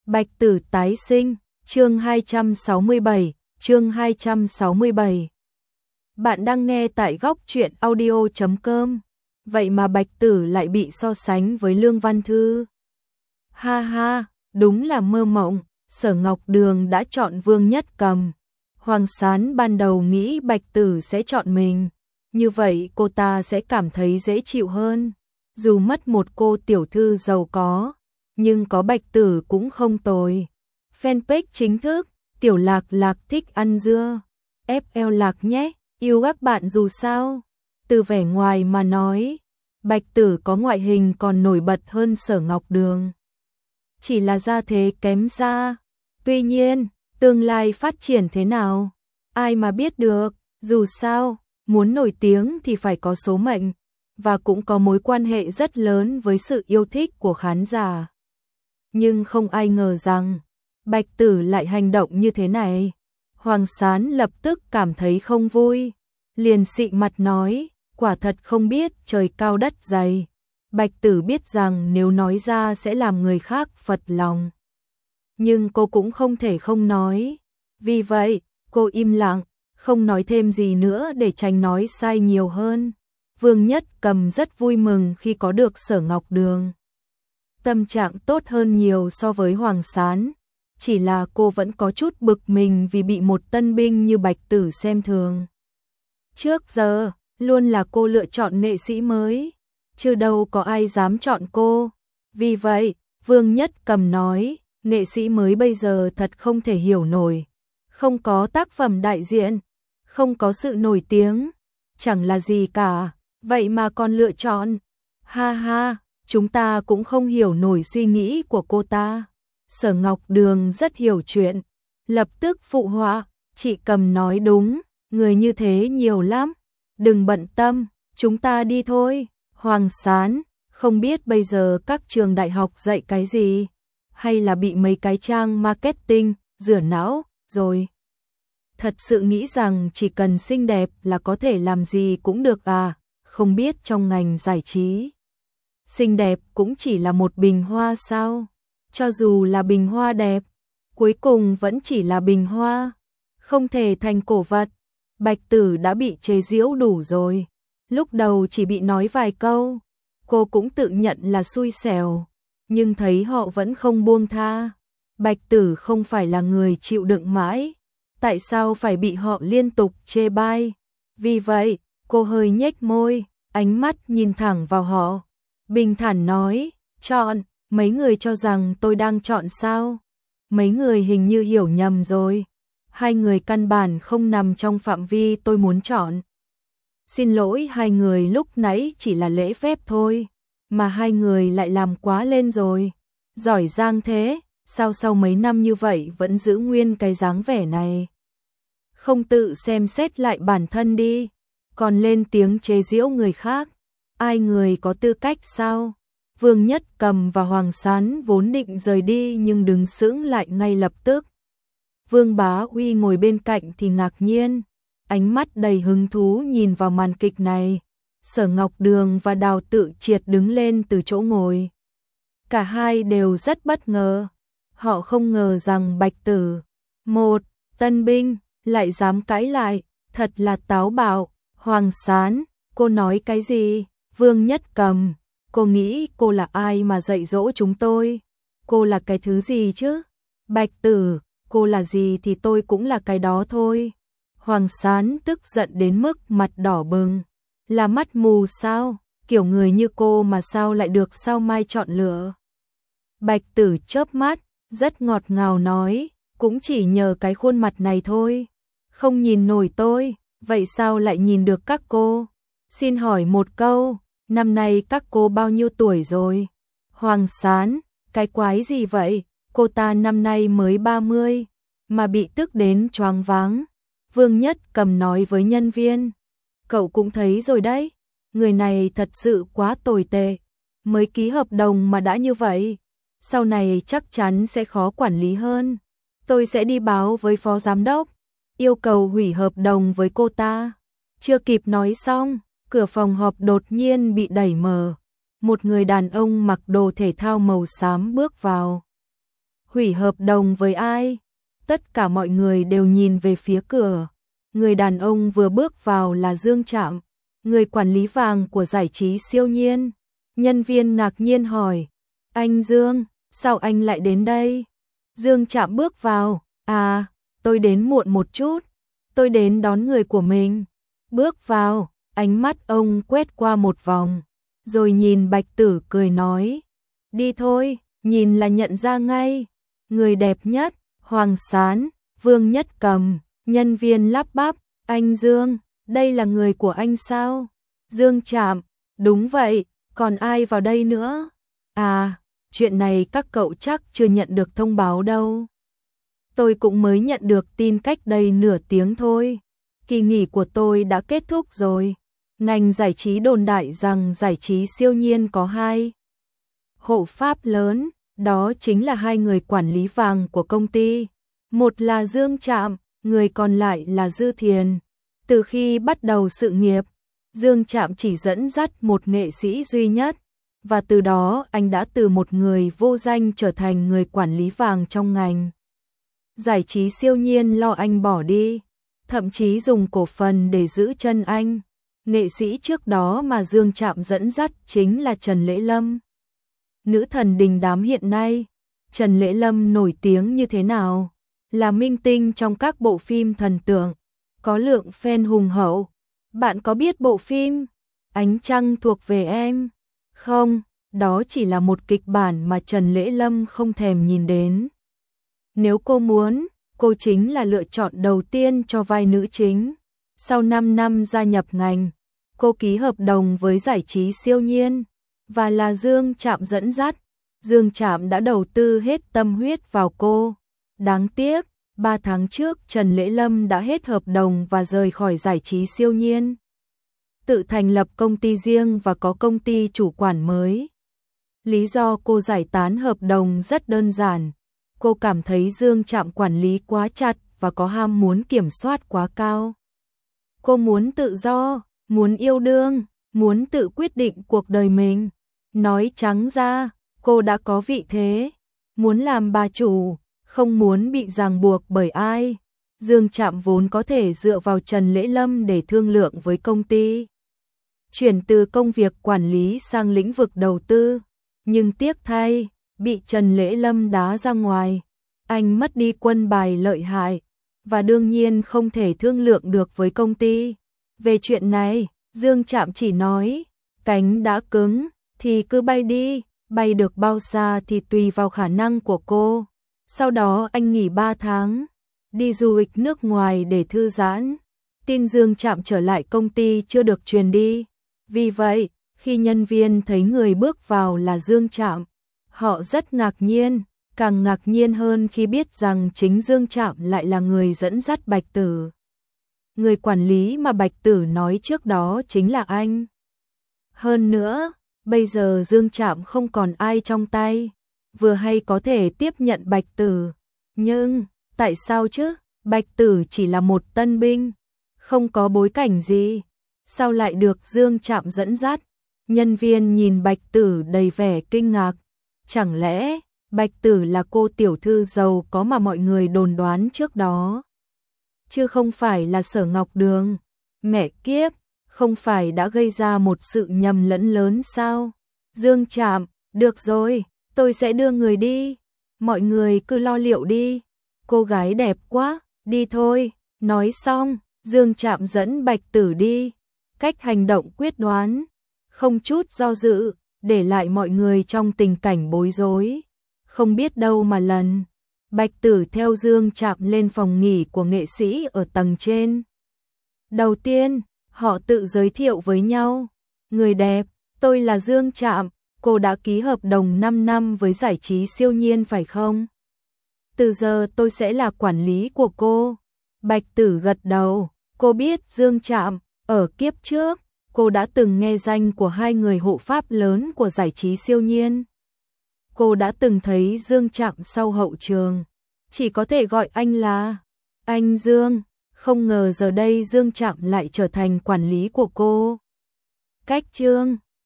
Bạch Tử tái sinh, chương 267, chương 267. Bạn đang nghe tại góc truyện audio.com. Vậy mà Bạch Tử lại bị so sánh với Lương Văn Thư. Ha ha, đúng là mơ mộng, Sở Ngọc Đường đã chọn Vương Nhất Cầm. Hoàng Sán ban đầu nghĩ Bạch Tử sẽ chọn mình, như vậy cô ta sẽ cảm thấy dễ chịu hơn. Dù mất một cô tiểu thư giàu có, nhưng có Bạch Tử cũng không tồi. Fanpage chính thức, Tiểu Lạc Lạc thích ăn dưa. FL Lạc nhé, yêu các bạn dù sao. Từ vẻ ngoài mà nói, Bạch Tử có ngoại hình còn nổi bật hơn Sở Ngọc Đường. Chỉ là gia thế kém xa. Tuy nhiên, tương lai phát triển thế nào, ai mà biết được, dù sao, muốn nổi tiếng thì phải có số mệnh, và cũng có mối quan hệ rất lớn với sự yêu thích của khán giả. Nhưng không ai ngờ rằng, Bạch Tử lại hành động như thế này. Hoàng Sán lập tức cảm thấy không vui, liền xị mặt nói, quả thật không biết trời cao đất dày. Bạch Tử biết rằng nếu nói ra sẽ làm người khác phật lòng. Nhưng cô cũng không thể không nói. Vì vậy, cô im lặng, không nói thêm gì nữa để tránh nói sai nhiều hơn. Vương Nhất Cầm rất vui mừng khi có được Sở Ngọc Đường. Tâm trạng tốt hơn nhiều so với Hoàng Sán. Chỉ là cô vẫn có chút bực mình vì bị một tân binh như Bạch Tử xem thường. Trước giờ, luôn là cô lựa chọn nghệ sĩ mới, chứ đâu có ai dám chọn cô. Vì vậy, Vương Nhất Cầm nói, nghệ sĩ mới bây giờ thật không thể hiểu nổi. Không có tác phẩm đại diện, không có sự nổi tiếng, chẳng là gì cả, vậy mà còn lựa chọn. Ha ha, chúng ta cũng không hiểu nổi suy nghĩ của cô ta. Sở Ngọc Đường rất hiểu chuyện, lập tức phụ họa, chị Cầm nói đúng, người như thế nhiều lắm, đừng bận tâm, chúng ta đi thôi. Hoàng Sán, không biết bây giờ các trường đại học dạy cái gì, hay là bị mấy cái trang marketing rửa não rồi. Thật sự nghĩ rằng chỉ cần xinh đẹp là có thể làm gì cũng được à, không biết trong ngành giải trí, xinh đẹp cũng chỉ là một bình hoa sao? Cho dù là bình hoa đẹp, cuối cùng vẫn chỉ là bình hoa, không thể thành cổ vật. Bạch Tử đã bị chế giễu đủ rồi. Lúc đầu chỉ bị nói vài câu, cô cũng tự nhận là xui xẻo, nhưng thấy họ vẫn không buông tha. Bạch Tử không phải là người chịu đựng mãi, tại sao phải bị họ liên tục chê bai? Vì vậy, cô hơi nhếch môi, ánh mắt nhìn thẳng vào họ, bình thản nói, chọn. Mấy người cho rằng tôi đang chọn sao? Mấy người hình như hiểu nhầm rồi. Hai người căn bản không nằm trong phạm vi tôi muốn chọn. Xin lỗi hai người, lúc nãy chỉ là lễ phép thôi, mà hai người lại làm quá lên rồi. Giỏi giang thế, sao sau mấy năm như vậy vẫn giữ nguyên cái dáng vẻ này? Không tự xem xét lại bản thân đi, còn lên tiếng chế giễu người khác. Ai người có tư cách sao? Vương Nhất Cầm và Hoàng Sán vốn định rời đi nhưng đứng sững lại ngay lập tức. Vương Bá Uy ngồi bên cạnh thì ngạc nhiên, ánh mắt đầy hứng thú nhìn vào màn kịch này. Sở Ngọc Đường và Đào Tự Triệt đứng lên từ chỗ ngồi. Cả hai đều rất bất ngờ. Họ không ngờ rằng Bạch Tử, một tân binh, lại dám cãi lại, thật là táo bạo. Hoàng Sán, cô nói cái gì? Vương Nhất Cầm, cô nghĩ cô là ai mà dạy dỗ chúng tôi? Cô là cái thứ gì chứ? Bạch Tử, cô là gì thì tôi cũng là cái đó thôi. Hoàng Sán tức giận đến mức mặt đỏ bừng. Là mắt mù sao? Kiểu người như cô mà sao lại được sao mai chọn lựa? Bạch Tử chớp mắt, rất ngọt ngào nói, cũng chỉ nhờ cái khuôn mặt này thôi. Không nhìn nổi tôi, vậy sao lại nhìn được các cô? Xin hỏi một câu, năm nay các cô bao nhiêu tuổi rồi? Hoàng Sán, cái quái gì vậy? Cô ta năm nay mới 30, mà bị tức đến choáng váng. Vương Nhất Cầm nói với nhân viên, cậu cũng thấy rồi đấy, người này thật sự quá tồi tệ. Mới ký hợp đồng mà đã như vậy, sau này chắc chắn sẽ khó quản lý hơn. Tôi sẽ đi báo với phó giám đốc, yêu cầu hủy hợp đồng với cô ta. Chưa kịp nói xong, cửa phòng họp đột nhiên bị đẩy mở. Một người đàn ông mặc đồ thể thao màu xám bước vào. Hủy hợp đồng với ai? Tất cả mọi người đều nhìn về phía cửa. Người đàn ông vừa bước vào là Dương Trạm, người quản lý vàng của giải trí Siêu Nhiên. Nhân viên ngạc nhiên hỏi, anh Dương, sao anh lại đến đây? Dương Trạm bước vào, à, tôi đến muộn một chút, tôi đến đón người của mình. Bước vào, ánh mắt ông quét qua một vòng, rồi nhìn Bạch Tử cười nói, đi thôi, nhìn là nhận ra ngay. Người đẹp nhất, Hoàng Sán, Vương Nhất Cầm. Nhân viên lắp bắp, anh Dương, đây là người của anh sao? Dương Trạm, đúng vậy, còn ai vào đây nữa? À, chuyện này các cậu chắc chưa nhận được thông báo đâu. Tôi cũng mới nhận được tin cách đây nửa tiếng thôi. Kỳ nghỉ của tôi đã kết thúc rồi. Ngành giải trí đồn đại rằng giải trí Siêu Nhiên có hai hộ pháp lớn, đó chính là hai người quản lý vàng của công ty. Một là Dương Trạm, người còn lại là Dư Thiền. Từ khi bắt đầu sự nghiệp, Dương Trạm chỉ dẫn dắt một nghệ sĩ duy nhất, và từ đó anh đã từ một người vô danh trở thành người quản lý vàng trong ngành. Giải trí Siêu Nhiên lo anh bỏ đi, thậm chí dùng cổ phần để giữ chân anh. Nghệ sĩ trước đó mà Dương Trạm dẫn dắt chính là Trần Lễ Lâm. Nữ thần đình đám hiện nay, Trần Lễ Lâm nổi tiếng như thế nào? Là minh tinh trong các bộ phim thần tượng, có lượng fan hùng hậu. Bạn có biết bộ phim Ánh Trăng Thuộc Về Em không? Đó chỉ là một kịch bản mà Trần Lễ Lâm không thèm nhìn đến. Nếu cô muốn, cô chính là lựa chọn đầu tiên cho vai nữ chính. Sau 5 năm gia nhập ngành, cô ký hợp đồng với giải trí Siêu Nhiên, và là Dương Trạm dẫn dắt. Dương Trạm đã đầu tư hết tâm huyết vào cô. Đáng tiếc, 3 tháng trước Trần Lễ Lâm đã hết hợp đồng và rời khỏi giải trí Siêu Nhiên. Tự thành lập công ty riêng và có công ty chủ quản mới. Lý do cô giải tán hợp đồng rất đơn giản. Cô cảm thấy Dương Trạm quản lý quá chặt và có ham muốn kiểm soát quá cao. Cô muốn tự do, muốn yêu đương, muốn tự quyết định cuộc đời mình. Nói trắng ra, cô đã có vị thế, muốn làm bà chủ, không muốn bị ràng buộc bởi ai. Dương Trạm vốn có thể dựa vào Trần Lễ Lâm để thương lượng với công ty, chuyển từ công việc quản lý sang lĩnh vực đầu tư, nhưng tiếc thay, bị Trần Lễ Lâm đá ra ngoài. Anh mất đi quân bài lợi hại, và đương nhiên không thể thương lượng được với công ty. Về chuyện này, Dương Trạm chỉ nói, cánh đã cứng, thì cứ bay đi, bay được bao xa thì tùy vào khả năng của cô. Sau đó anh nghỉ 3 tháng, đi du lịch nước ngoài để thư giãn. Tin Dương Trạm trở lại công ty chưa được truyền đi. Vì vậy, khi nhân viên thấy người bước vào là Dương Trạm, họ rất ngạc nhiên, càng ngạc nhiên hơn khi biết rằng chính Dương Trạm lại là người dẫn dắt Bạch Tử. Người quản lý mà Bạch Tử nói trước đó chính là anh. Hơn nữa, bây giờ Dương Trạm không còn ai trong tay, vừa hay có thể tiếp nhận Bạch Tử. Nhưng, tại sao chứ? Bạch Tử chỉ là một tân binh, không có bối cảnh gì. Sao lại được Dương Trạm dẫn dắt? Nhân viên nhìn Bạch Tử đầy vẻ kinh ngạc. Chẳng lẽ Bạch Tử là cô tiểu thư giàu có mà mọi người đồn đoán trước đó? Chứ không phải là Sở Ngọc Đường. Mẹ kiếp, không phải đã gây ra một sự nhầm lẫn lớn sao? Dương Trạm, được rồi, tôi sẽ đưa người đi. Mọi người cứ lo liệu đi. Cô gái đẹp quá, đi thôi. Nói xong, Dương Trạm dẫn Bạch Tử đi. Cách hành động quyết đoán, không chút do dự, để lại mọi người trong tình cảnh bối rối. Không biết đâu mà lần. Bạch Tử theo Dương Trạm lên phòng nghỉ của nghệ sĩ ở tầng trên. Đầu tiên, họ tự giới thiệu với nhau. Người đẹp, tôi là Dương Trạm, cô đã ký hợp đồng 5 năm với giải trí Siêu Nhiên phải không? Từ giờ tôi sẽ là quản lý của cô. Bạch Tử gật đầu, cô biết Dương Trạm, ở kiếp trước, cô đã từng nghe danh của hai người hộ pháp lớn của giải trí Siêu Nhiên. Cô đã từng thấy Dương Trạm sau hậu trường, chỉ có thể gọi anh là anh Dương, không ngờ giờ đây Dương Trạm lại trở thành quản lý của cô. Cách chương